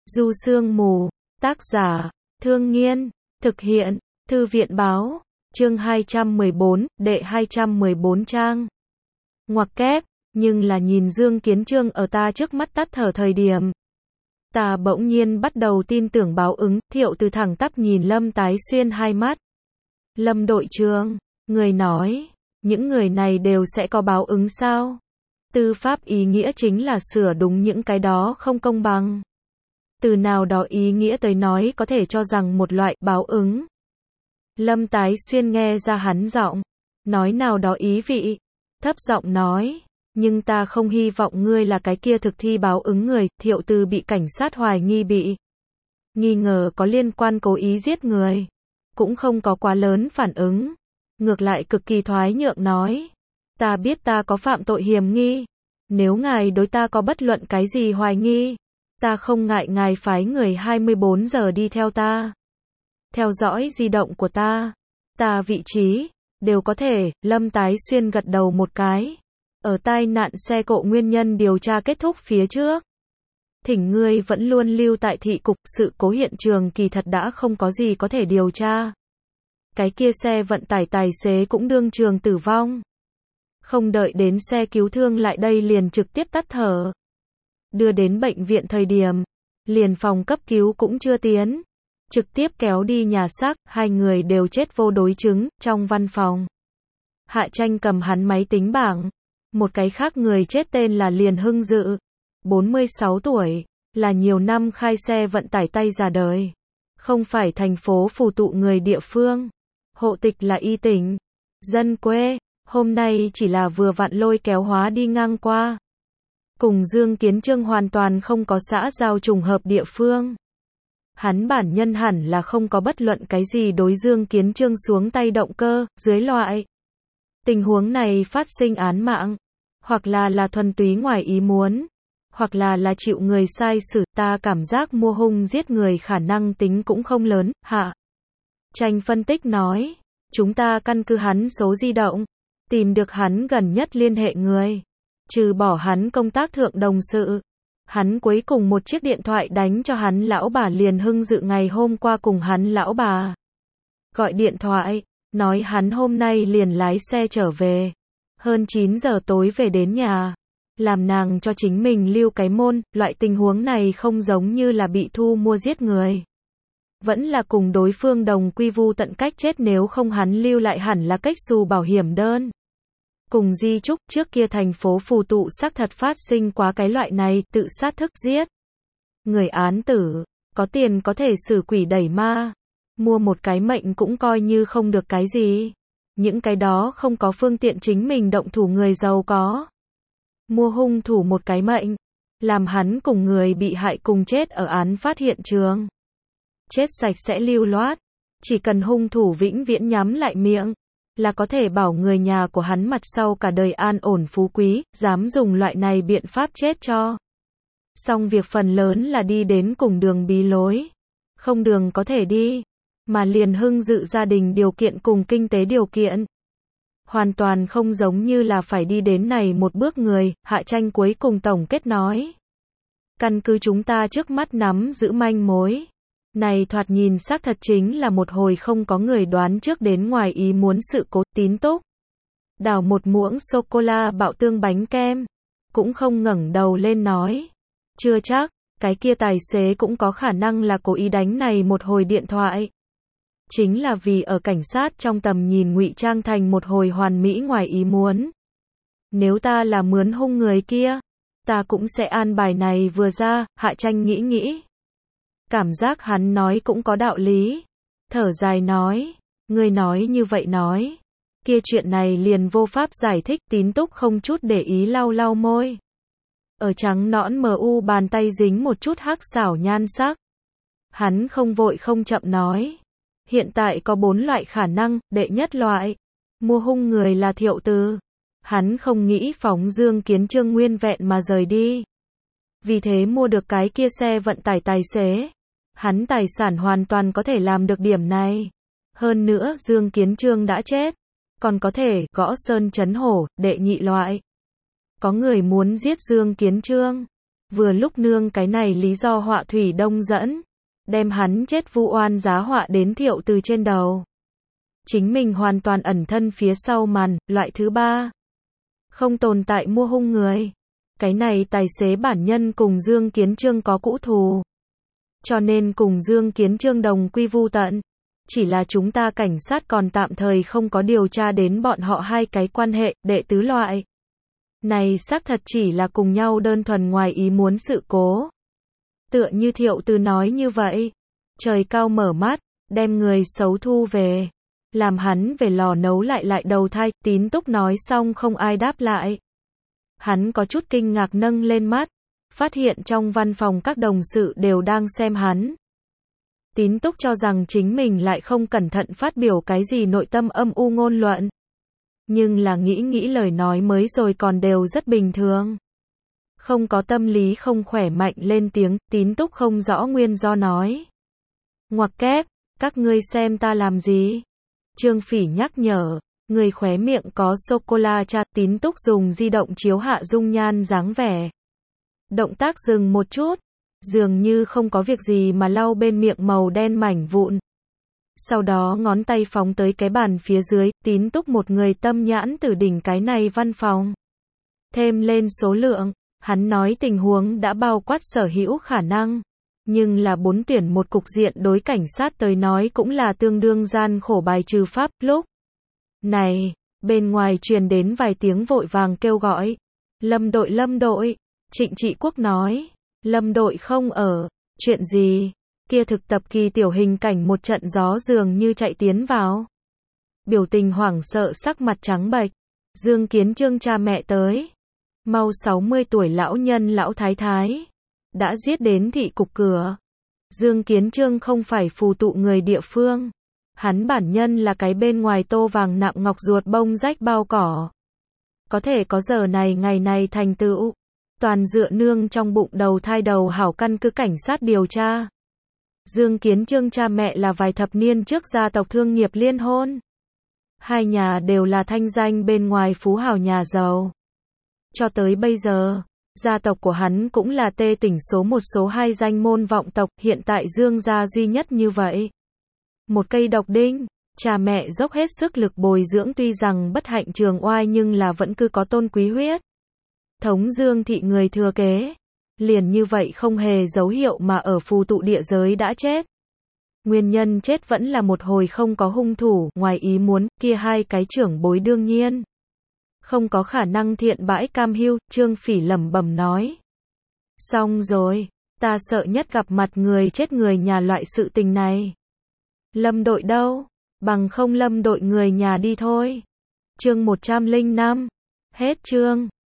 Du Sương Mù, tác giả, Thương Nghiên, thực hiện, Thư viện báo, chương 214, đệ 214 trang. Ngoặc kép, nhưng là nhìn Dương Kiến Chương ở ta trước mắt tắt thở thời điểm. Ta bỗng nhiên bắt đầu tin tưởng báo ứng, Thiệu Từ thẳng tắp nhìn Lâm Tái Xuyên hai mắt. Lâm đội trưởng, người nói, những người này đều sẽ có báo ứng sao? Tư pháp ý nghĩa chính là sửa đúng những cái đó không công bằng. Từ nào đó ý nghĩa tới nói có thể cho rằng một loại báo ứng. Lâm Tái Xuyên nghe ra hắn giọng, nói nào đó ý vị, thấp giọng nói, nhưng ta không hy vọng ngươi là cái kia thực thi báo ứng người. Thiệu Từ bị cảnh sát hoài nghi bị nghi ngờ có liên quan cố ý giết người, cũng không có quá lớn phản ứng, ngược lại cực kỳ thoái nhượng nói, ta biết ta có phạm tội hiểm nghi, nếu ngài đối ta có bất luận cái gì hoài nghi, ta không ngại ngài phái người 24 giờ đi theo ta, theo dõi di động của ta vị trí, đều có thể. Lâm Tái Xuyên gật đầu một cái, ở tai nạn xe cộ nguyên nhân điều tra kết thúc phía trước, thỉnh ngươi vẫn luôn lưu tại thị cục. Sự cố hiện trường kỳ thật đã không có gì có thể điều tra. Cái kia xe vận tải tài xế cũng đương trường tử vong. Không đợi đến xe cứu thương lại đây liền trực tiếp tắt thở. Đưa đến bệnh viện thời điểm, liền phòng cấp cứu cũng chưa tiến. Trực tiếp kéo đi nhà xác, hai người đều chết vô đối chứng, trong văn phòng. Hạ Tranh cầm hắn máy tính bảng. Một cái khác người chết tên là Liền Hưng Dự. 46 tuổi, là nhiều năm khai xe vận tải tay già đời. Không phải thành phố Phù Tụ người địa phương. Hộ tịch là Y tỉnh. Dân quê, hôm nay chỉ là vừa vặn lôi kéo hóa đi ngang qua. Cùng Dương Kiến Chương hoàn toàn không có xã giao trùng hợp địa phương. Hắn bản nhân hẳn là không có bất luận cái gì đối Dương Kiến Chương xuống tay động cơ, dưới loại tình huống này phát sinh án mạng, hoặc là thuần túy ngoài ý muốn, hoặc là chịu người sai xử. Ta cảm giác mua hung giết người khả năng tính cũng không lớn. Hạ Tranh phân tích nói, chúng ta căn cứ hắn số di động, tìm được hắn gần nhất liên hệ người, trừ bỏ hắn công tác thượng đồng sự. Hắn cuối cùng một chiếc điện thoại đánh cho hắn lão bà Liền Hưng Dự ngày hôm qua cùng hắn lão bà gọi điện thoại, nói hắn hôm nay liền lái xe trở về. Hơn 9 giờ tối về đến nhà, làm nàng cho chính mình lưu cái môn. Loại tình huống này không giống như là bị thu mua giết người, vẫn là cùng đối phương đồng quy vu tận cách chết. Nếu không hắn lưu lại hẳn là cách xù bảo hiểm đơn cùng di chúc. Trước kia thành phố Phù Tụ xác thật phát sinh quá cái loại này tự sát thức giết người án tử. Có tiền có thể xử quỷ đẩy ma, mua một cái mệnh cũng coi như không được cái gì. Những cái đó không có phương tiện chính mình động thủ người giàu có, mua hung thủ một cái mệnh, làm hắn cùng người bị hại cùng chết ở án phát hiện trường. Chết sạch sẽ lưu loát, chỉ cần hung thủ vĩnh viễn nhắm lại miệng, là có thể bảo người nhà của hắn mặt sau cả đời an ổn phú quý. Dám dùng loại này biện pháp chết cho xong việc phần lớn là đi đến cùng đường bí lối, không đường có thể đi. Mà Liền Hưng Dự gia đình điều kiện cùng kinh tế điều kiện hoàn toàn không giống như là phải đi đến này một bước người. Hạ Tranh cuối cùng tổng kết nói, căn cứ chúng ta trước mắt nắm giữ manh mối, này thoạt nhìn xác thật chính là một hồi không có người đoán trước đến ngoài ý muốn sự cố. Tín Túc đào một muỗng sô-cô-la bạo tương bánh kem, cũng không ngẩng đầu lên nói, chưa chắc, cái kia tài xế cũng có khả năng là cố ý đánh này một hồi điện thoại. Chính là vì ở cảnh sát trong tầm nhìn ngụy trang thành một hồi hoàn mỹ ngoài ý muốn. Nếu ta là mướn hung người kia, ta cũng sẽ an bài này vừa ra. Hạ Tranh nghĩ, cảm giác hắn nói cũng có đạo lý, thở dài nói, ngươi nói như vậy nói, kia chuyện này liền vô pháp giải thích. Tín Túc không chút để ý lau môi, ở trắng nõn mờ u bàn tay dính một chút hắc xảo nhan sắc. Hắn không vội không chậm nói, hiện tại có 4 loại khả năng. Đệ nhất loại, mua hung người là Thiệu Từ. Hắn không nghĩ phóng Dương Kiến Chương nguyên vẹn mà rời đi, vì thế mua được cái kia xe vận tải tài xế. Hắn tài sản hoàn toàn có thể làm được điểm này. Hơn nữa Dương Kiến Chương đã chết, còn có thể gõ sơn chấn hổ. Đệ nhị loại, có người muốn giết Dương Kiến Chương, Vừa lúc nương cái này lý do họa thủy đông dẫn, đem hắn chết vu oan giá họa đến Thiệu Từ trên đầu. Chính mình hoàn toàn ẩn thân phía sau màn, loại thứ ba. Không tồn tại mua hung người. Cái này tài xế bản nhân cùng Dương Kiến Trương có cũ thù. Cho nên cùng Dương Kiến Trương đồng quy vu tận. Chỉ là chúng ta cảnh sát còn tạm thời không có điều tra đến bọn họ hai cái quan hệ, đệ tứ loại. Này xác thật chỉ là cùng nhau đơn thuần ngoài ý muốn sự cố. Tựa như Thiệu Từ nói như vậy. Trời cao mở mắt, đem người xấu thu về. Làm hắn về lò nấu lại đầu thai, Tín Túc nói xong không ai đáp lại. Hắn có chút kinh ngạc nâng lên mắt, phát hiện trong văn phòng các đồng sự đều đang xem hắn. Tín Túc cho rằng chính mình lại không cẩn thận phát biểu cái gì nội tâm âm u ngôn luận. Nhưng là nghĩ lời nói mới rồi còn đều rất bình thường. Không có tâm lý không khỏe mạnh lên tiếng, Tín Túc không rõ nguyên do nói. Ngoặc kép, các ngươi xem ta làm gì? Trương Phỉ nhắc nhở, người khóe miệng có sô-cô-la cha. Tín Túc dùng di động chiếu hạ dung nhan dáng vẻ. Động tác dừng một chút, dường như không có việc gì mà lau bên miệng màu đen mảnh vụn. Sau đó ngón tay phóng tới cái bàn phía dưới, Tín Túc một người tâm nhãn từ đỉnh cái này văn phòng. Thêm lên số lượng, hắn nói tình huống đã bao quát sở hữu khả năng. Nhưng là 4 tuyển một cục diện đối cảnh sát tới nói cũng là tương đương gian khổ bài trừ pháp. Lúc này, bên ngoài truyền đến vài tiếng vội vàng kêu gọi. Lâm đội. Trịnh Trị Quốc nói. Lâm đội không ở. Chuyện gì? Kia thực tập kỳ tiểu hình cảnh một trận gió dường như chạy tiến vào. Biểu tình hoảng sợ sắc mặt trắng bệch. Dương Kiến Trương cha mẹ tới. Mau 60 tuổi lão nhân lão thái thái. Đã giết đến thị cục cửa. Dương Kiến Trương không phải phù tụ người địa phương. Hắn bản nhân là cái bên ngoài tô vàng nạm ngọc ruột bông rách bao cỏ. Có thể có giờ này ngày này thành tựu. Toàn dựa nương trong bụng đầu thai đầu hảo căn cứ cảnh sát điều tra. Dương Kiến Trương cha mẹ là vài thập niên trước gia tộc thương nghiệp liên hôn. Hai nhà đều là thanh danh bên ngoài phú hào nhà giàu. Cho tới bây giờ, gia tộc của hắn cũng là tê tỉnh số 1 số 2 danh môn vọng tộc, hiện tại Dương gia duy nhất như vậy. Một cây độc đinh, cha mẹ dốc hết sức lực bồi dưỡng tuy rằng bất hạnh trường oai nhưng là vẫn cứ có tôn quý huyết. Thống Dương thị người thừa kế, liền như vậy không hề dấu hiệu mà ở phù tụ địa giới đã chết. Nguyên nhân chết vẫn là một hồi không có hung thủ, ngoài ý muốn, kia hai cái trưởng bối đương nhiên không có khả năng thiện bãi cam hưu. Trương Phỉ lẩm bẩm nói. Xong rồi, ta sợ nhất gặp mặt người chết người nhà loại sự tình này. Lâm đội đâu? Bằng không Lâm đội người nhà đi thôi. Chương 105. Hết chương.